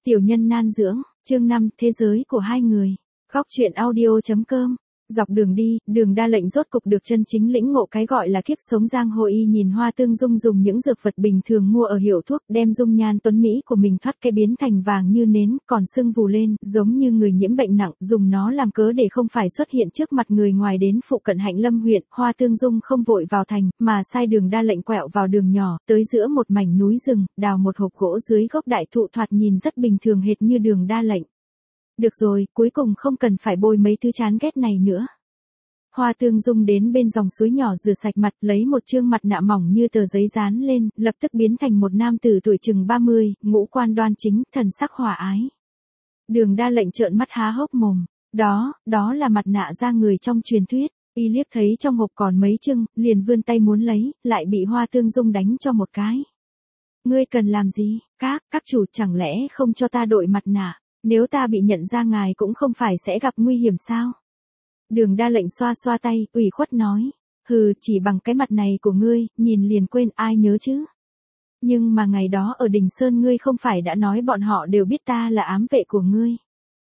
Tiểu nhân nan dưỡng, chương 5, thế giới của hai người. Góc truyện audio.com. Dọc đường đi, Đường Đa Lệnh rốt cục được chân chính lĩnh ngộ cái gọi là kiếp sống giang hồ. Y nhìn Hoa Tương Dung dùng những dược vật bình thường mua ở hiệu thuốc, đem dung nhan tuấn mỹ của mình thoát cái biến thành vàng như nến, còn sưng vù lên, giống như người nhiễm bệnh nặng, dùng nó làm cớ để không phải xuất hiện trước mặt người ngoài. Đến phụ cận Hạnh Lâm huyện, Hoa Tương Dung không vội vào thành, mà sai Đường Đa Lệnh quẹo vào đường nhỏ, tới giữa một mảnh núi rừng, đào một hộp gỗ dưới gốc đại thụ, thoạt nhìn rất bình thường hệt như Đường Đa Lệnh. Được rồi, cuối cùng không cần phải bôi mấy thứ chán ghét này nữa. Hoa Tương Dung đến bên dòng suối nhỏ rửa sạch mặt, lấy một trương mặt nạ mỏng như tờ giấy dán lên, lập tức biến thành một nam tử tuổi chừng 30, ngũ quan đoan chính, thần sắc hòa ái. Đường Đa Lệnh trợn mắt há hốc mồm. Đó là mặt nạ da người trong truyền thuyết. Y liếc thấy trong hộp còn mấy trưng, liền vươn tay muốn lấy, lại bị Hoa Tương Dung đánh cho một cái. Ngươi cần làm gì? Các chủ chẳng lẽ không cho ta đội mặt nạ? Nếu ta bị nhận ra ngài cũng không phải sẽ gặp nguy hiểm sao? Đường Đa Lệnh xoa xoa tay, ủy khuất nói. Hừ, chỉ bằng cái mặt này của ngươi, nhìn liền quên, ai nhớ chứ? Nhưng mà ngày đó ở Đình Sơn ngươi không phải đã nói bọn họ đều biết ta là ám vệ của ngươi.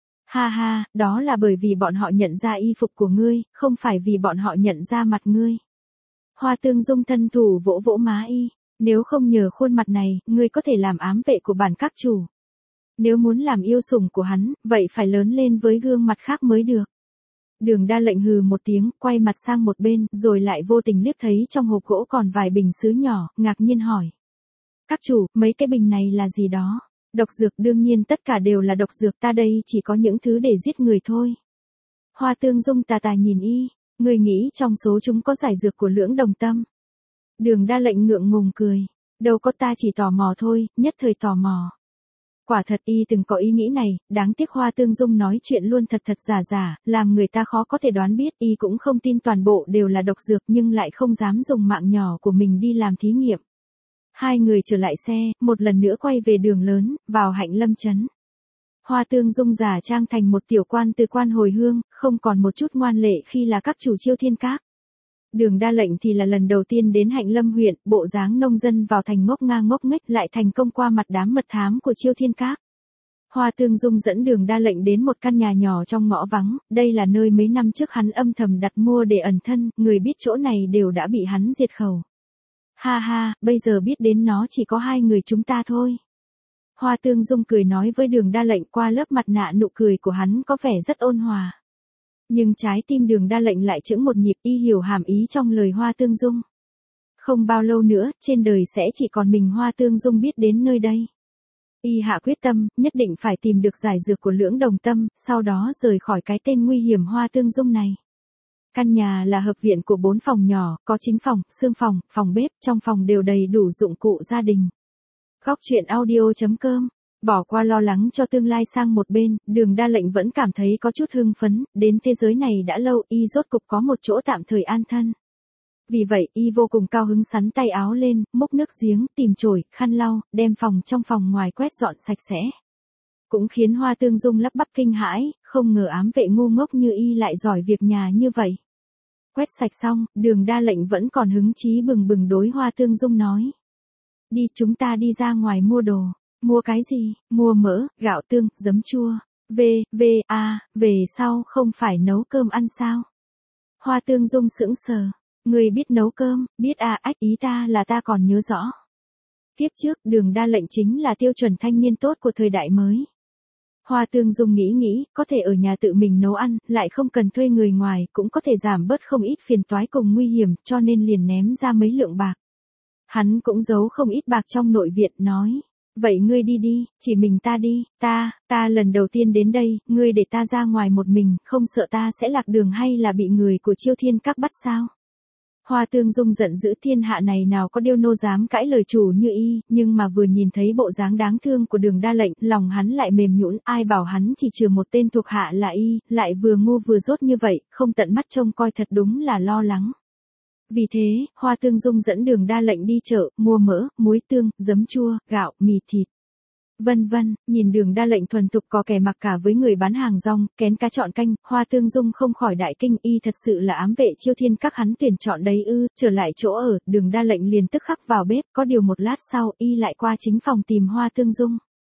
Ha ha, đó là bởi vì bọn họ nhận ra y phục của ngươi, không phải vì bọn họ nhận ra mặt ngươi. Hoa Tương Dung thân thủ vỗ vỗ má y. Nếu không nhờ khuôn mặt này, ngươi có thể làm ám vệ của bản các chủ. Nếu muốn làm yêu sủng của hắn, vậy phải lớn lên với gương mặt khác mới được. Đường Đa Lệnh hừ một tiếng, quay mặt sang một bên, rồi lại vô tình liếc thấy trong hộp gỗ còn vài bình sứ nhỏ, ngạc nhiên hỏi. Các chủ, mấy cái bình này là gì đó? Độc dược, đương nhiên tất cả đều là độc dược, ta đây chỉ có những thứ để giết người thôi. Hoa Tương Dung tà tà nhìn y, người nghĩ trong số chúng có giải dược của Lưỡng Đồng Tâm. Đường Đa Lệnh ngượng ngùng cười. Đâu có, ta chỉ tò mò thôi, nhất thời tò mò. Quả thật y từng có ý nghĩ này, đáng tiếc Hoa Tương Dung nói chuyện luôn thật giả, làm người ta khó có thể đoán biết. Y cũng không tin toàn bộ đều là độc dược, nhưng lại không dám dùng mạng nhỏ của mình đi làm thí nghiệm. Hai người trở lại xe, một lần nữa quay về đường lớn, vào Hạnh Lâm trấn. Hoa Tương Dung giả trang thành một tiểu quan từ quan hồi hương, không còn một chút ngoan lệ khi là các chủ Chiêu Thiên Các. Đường Đa Lệnh thì là lần đầu tiên đến Hạnh Lâm huyện, bộ dáng nông dân vào thành ngốc ngang ngốc nghếch, lại thành công qua mặt đám mật thám của Chiêu Thiên Các. Hoa Tương Dung dẫn Đường Đa Lệnh đến một căn nhà nhỏ trong ngõ vắng, đây là nơi mấy năm trước hắn âm thầm đặt mua để ẩn thân, người biết chỗ này đều đã bị hắn diệt khẩu. Ha ha, bây giờ biết đến nó chỉ có hai người chúng ta thôi. Hoa Tương Dung cười nói với Đường Đa Lệnh, qua lớp mặt nạ nụ cười của hắn có vẻ rất ôn hòa. Nhưng trái tim Đường Đa Lệnh lại chững một nhịp, y hiểu hàm ý trong lời Hoa Tương Dung. Không bao lâu nữa, trên đời sẽ chỉ còn mình Hoa Tương Dung biết đến nơi đây. Y hạ quyết tâm, nhất định phải tìm được giải dược của Lưỡng Đồng Tâm, sau đó rời khỏi cái tên nguy hiểm Hoa Tương Dung này. Căn nhà là hợp viện của 4 phòng nhỏ, có chính phòng, xương phòng, phòng bếp, trong phòng đều đầy đủ dụng cụ gia đình. Góc truyện audio.com. Bỏ qua lo lắng cho tương lai sang một bên, Đường Đa Lệnh vẫn cảm thấy có chút hưng phấn, đến thế giới này đã lâu, y rốt cục có một chỗ tạm thời an thân. Vì vậy, y vô cùng cao hứng sắn tay áo lên, múc nước giếng, tìm chổi, khăn lau, đem phòng trong phòng ngoài quét dọn sạch sẽ. Cũng khiến Hoa Tương Dung lắp bắp kinh hãi, không ngờ ám vệ ngu ngốc như y lại giỏi việc nhà như vậy. Quét sạch xong, Đường Đa Lệnh vẫn còn hứng chí bừng bừng đối Hoa Tương Dung nói. Đi, chúng ta đi ra ngoài mua đồ. Mua cái gì? Mua mỡ, gạo tương, giấm chua. Về sau không phải nấu cơm ăn sao? Hoa Tương Dung sững sờ. Người biết nấu cơm, biết ý ta là ta còn nhớ rõ. Kiếp trước, Đường Đa Lệnh chính là tiêu chuẩn thanh niên tốt của thời đại mới. Hoa Tương Dung nghĩ, có thể ở nhà tự mình nấu ăn, lại không cần thuê người ngoài, cũng có thể giảm bớt không ít phiền toái cùng nguy hiểm, cho nên liền ném ra mấy lượng bạc. Hắn cũng giấu không ít bạc trong nội viện, nói. Vậy ngươi đi, chỉ mình ta đi, ta lần đầu tiên đến đây, ngươi để ta ra ngoài một mình, không sợ ta sẽ lạc đường hay là bị người của Chiêu Thiên Các bắt sao? Hoa Tương Dung giận dữ, thiên hạ này nào có điêu nô dám cãi lời chủ như y, nhưng mà vừa nhìn thấy bộ dáng đáng thương của Đường Đa Lệnh, lòng hắn lại mềm nhũn, ai bảo hắn chỉ trừ một tên thuộc hạ là y, lại vừa ngu vừa dốt như vậy, không tận mắt trông coi thật đúng là lo lắng. Vì thế, Hoa Tương Dung dẫn Đường Đa Lệnh đi chợ, mua mỡ, muối tương, giấm chua, gạo, mì thịt. Vân vân, nhìn Đường Đa Lệnh thuần thục có kẻ mặc cả với người bán hàng rong, kén cá chọn canh, Hoa Tương Dung không khỏi đại kinh, y thật sự là ám vệ Chiêu Thiên Các hắn tuyển chọn đấy ư? Trở lại chỗ ở, Đường Đa Lệnh liền tức khắc vào bếp, có điều một lát sau, y lại qua chính phòng tìm Hoa Tương Dung.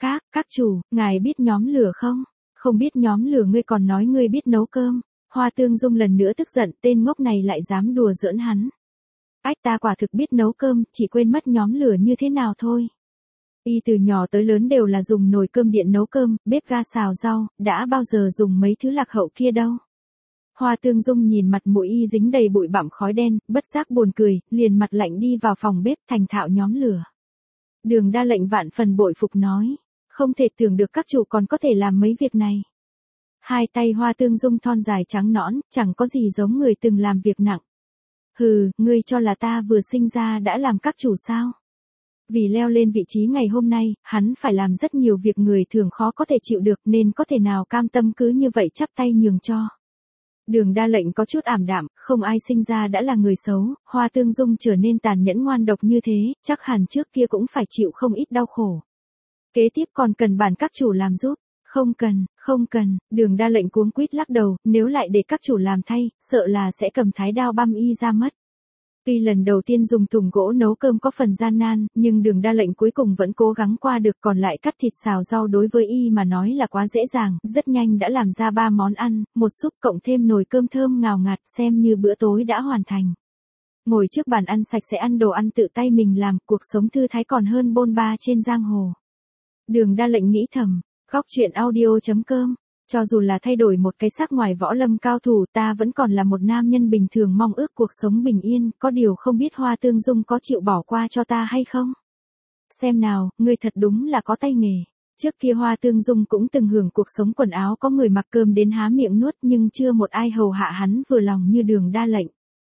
Các chủ, ngài biết nhóm lửa không? Không biết nhóm lửa ngươi còn nói ngươi biết nấu cơm. Hoa Tương Dung lần nữa tức giận, tên ngốc này lại dám đùa giỡn hắn. Ách, ta quả thực biết nấu cơm, chỉ quên mất nhóm lửa như thế nào thôi. Y từ nhỏ tới lớn đều là dùng nồi cơm điện nấu cơm, bếp ga xào rau, đã bao giờ dùng mấy thứ lạc hậu kia đâu. Hoa Tương Dung nhìn mặt mũi y dính đầy bụi bặm khói đen, bất giác buồn cười, liền mặt lạnh đi vào phòng bếp thành thạo nhóm lửa. Đường Đa Lệnh vạn phần bội phục nói, không thể tưởng được các chủ còn có thể làm mấy việc này. Hai tay Hoa Tương Dung thon dài trắng nõn, chẳng có gì giống người từng làm việc nặng. Hừ, ngươi cho là ta vừa sinh ra đã làm các chủ sao? Vì leo lên vị trí ngày hôm nay, hắn phải làm rất nhiều việc người thường khó có thể chịu được nên có thể nào cam tâm cứ như vậy chắp tay nhường cho. Đường Đa Lệnh có chút ảm đạm, không ai sinh ra đã là người xấu, Hoa Tương Dung trở nên tàn nhẫn ngoan độc như thế, chắc hẳn trước kia cũng phải chịu không ít đau khổ. Kế tiếp còn cần bản các chủ làm giúp. Không cần, Đường Đa Lệnh cuống quýt lắc đầu, nếu lại để các chủ làm thay, sợ là sẽ cầm thái đao băm y ra mất. Tuy lần đầu tiên dùng thùng gỗ nấu cơm có phần gian nan, nhưng Đường Đa Lệnh cuối cùng vẫn cố gắng qua được, còn lại cắt thịt xào rau đối với y mà nói là quá dễ dàng, rất nhanh đã làm ra 3 món ăn, một súp cộng thêm nồi cơm thơm ngào ngạt, xem như bữa tối đã hoàn thành. Ngồi trước bàn ăn sạch sẽ ăn đồ ăn tự tay mình làm, cuộc sống thư thái còn hơn bôn ba trên giang hồ. Đường Đa Lệnh nghĩ thầm, góc chuyện audio.com, cho dù là thay đổi một cái sắc ngoài võ lâm cao thủ, ta vẫn còn là một nam nhân bình thường mong ước cuộc sống bình yên, có điều không biết Hoa Tương Dung có chịu bỏ qua cho ta hay không? Xem nào, ngươi thật đúng là có tay nghề. Trước kia Hoa Tương Dung cũng từng hưởng cuộc sống quần áo có người mặc cơm đến há miệng nuốt, nhưng chưa một ai hầu hạ hắn vừa lòng như Đường Đa Lệnh.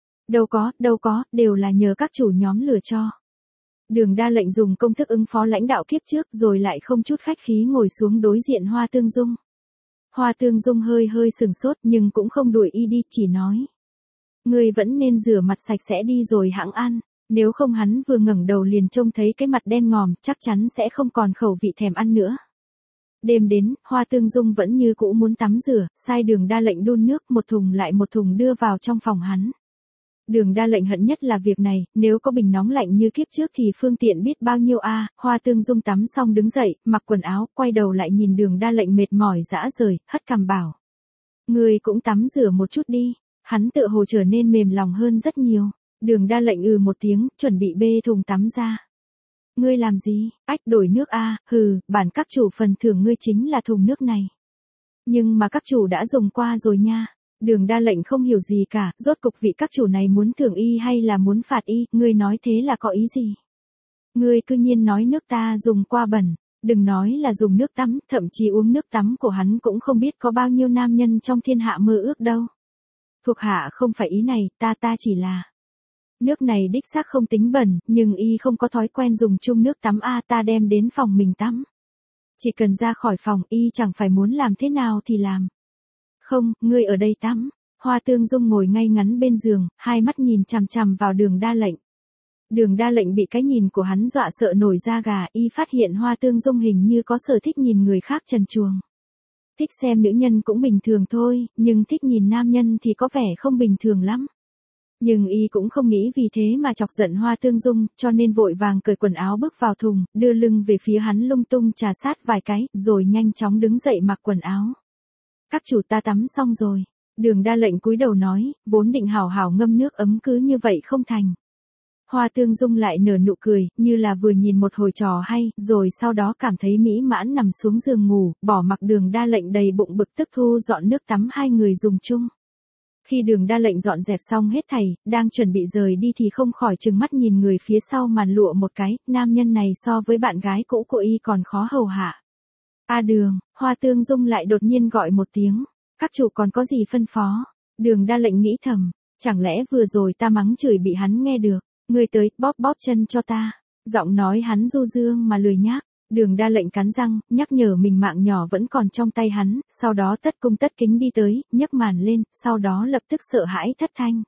Đâu có, đều là nhờ các chủ nhóm lửa cho. Đường Đa Lệnh dùng công thức ứng phó lãnh đạo kiếp trước rồi lại không chút khách khí ngồi xuống đối diện Hoa Tương Dung. Hoa Tương Dung hơi sừng sốt nhưng cũng không đuổi y đi, chỉ nói. Ngươi vẫn nên rửa mặt sạch sẽ đi rồi hẵng ăn, nếu không hắn vừa ngẩng đầu liền trông thấy cái mặt đen ngòm, chắc chắn sẽ không còn khẩu vị thèm ăn nữa. Đêm đến, Hoa Tương Dung vẫn như cũ muốn tắm rửa, sai Đường Đa Lệnh đun nước một thùng lại một thùng đưa vào trong phòng hắn. Đường Đa Lệnh hận nhất là việc này, nếu có bình nóng lạnh như kiếp trước thì phương tiện biết bao nhiêu a. Hoa Tương Dung tắm xong đứng dậy, mặc quần áo, quay đầu lại nhìn Đường Đa Lệnh mệt mỏi rã rời, hất cằm bảo. Ngươi cũng tắm rửa một chút đi, hắn tựa hồ trở nên mềm lòng hơn rất nhiều. Đường Đa Lệnh một tiếng, chuẩn bị bê thùng tắm ra. Ngươi làm gì? Ách, đổi nước a. Hừ, bản các chủ phần thưởng ngươi chính là thùng nước này. Nhưng mà các chủ đã dùng qua rồi nha. Đường Đa Lệnh không hiểu gì cả, rốt cục vị các chủ này muốn thưởng y hay là muốn phạt y, ngươi nói thế là có ý gì? Ngươi cư nhiên nói nước ta dùng qua bẩn, đừng nói là dùng nước tắm, thậm chí uống nước tắm của hắn cũng không biết có bao nhiêu nam nhân trong thiên hạ mơ ước đâu. Thuộc hạ không phải ý này, ta chỉ là. Nước này đích xác không tính bẩn, nhưng y không có thói quen dùng chung nước tắm a, ta đem đến phòng mình tắm. Chỉ cần ra khỏi phòng y chẳng phải muốn làm thế nào thì làm. Không, ngươi ở đây tắm. Hoa Tương Dung ngồi ngay ngắn bên giường, hai mắt nhìn chằm chằm vào Đường Đa Lệnh. Đường Đa Lệnh bị cái nhìn của hắn dọa sợ nổi da gà, y phát hiện Hoa Tương Dung hình như có sở thích nhìn người khác trần truồng. Thích xem nữ nhân cũng bình thường thôi, nhưng thích nhìn nam nhân thì có vẻ không bình thường lắm. Nhưng y cũng không nghĩ vì thế mà chọc giận Hoa Tương Dung, cho nên vội vàng cởi quần áo bước vào thùng, đưa lưng về phía hắn lung tung trà sát vài cái, rồi nhanh chóng đứng dậy mặc quần áo. Các chủ, ta tắm xong rồi. Đường Đa Lệnh cúi đầu nói, vốn định hảo hảo ngâm nước ấm cứ như vậy không thành. Hoa Tương Dung lại nở nụ cười, như là vừa nhìn một hồi trò hay, rồi sau đó cảm thấy mỹ mãn nằm xuống giường ngủ, bỏ mặc Đường Đa Lệnh đầy bụng bực tức thu dọn nước tắm hai người dùng chung. Khi Đường Đa Lệnh dọn dẹp xong hết thảy, đang chuẩn bị rời đi thì không khỏi trừng mắt nhìn người phía sau màn lụa một cái, nam nhân này so với bạn gái cũ của y còn khó hầu hạ. A Đường, Hoa Tương Dung lại đột nhiên gọi một tiếng, các chủ còn có gì phân phó? Đường Đa Lệnh nghĩ thầm, chẳng lẽ vừa rồi ta mắng chửi bị hắn nghe được, ngươi tới, bóp chân cho ta. Giọng nói hắn du dương mà lười nhác. Đường Đa Lệnh cắn răng, nhắc nhở mình mạng nhỏ vẫn còn trong tay hắn, sau đó tất cung tất kính đi tới, nhấc màn lên, sau đó lập tức sợ hãi thất thanh.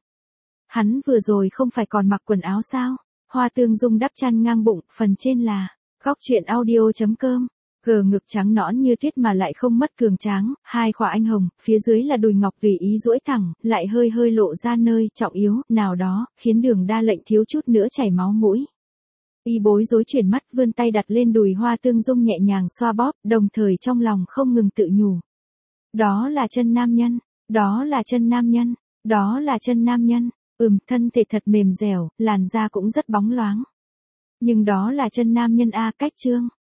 Hắn vừa rồi không phải còn mặc quần áo sao? Hoa Tương Dung đắp chăn ngang bụng, phần trên là góc chuyện audio.com. Gờ ngực trắng nõn như tuyết mà lại không mất cường tráng, hai khỏa anh hồng, phía dưới là đùi ngọc tùy ý duỗi thẳng, lại hơi lộ ra nơi trọng yếu nào đó, khiến Đường Đa Lệnh thiếu chút nữa chảy máu mũi. Y bối rối chuyển mắt vươn tay đặt lên đùi Hoa Tương Dung nhẹ nhàng xoa bóp, đồng thời trong lòng không ngừng tự nhủ. Đó là chân nam nhân, đó là chân nam nhân, đó là chân nam nhân. Thân thể thật mềm dẻo, làn da cũng rất bóng loáng. Nhưng đó là chân nam nhân a, cách trương.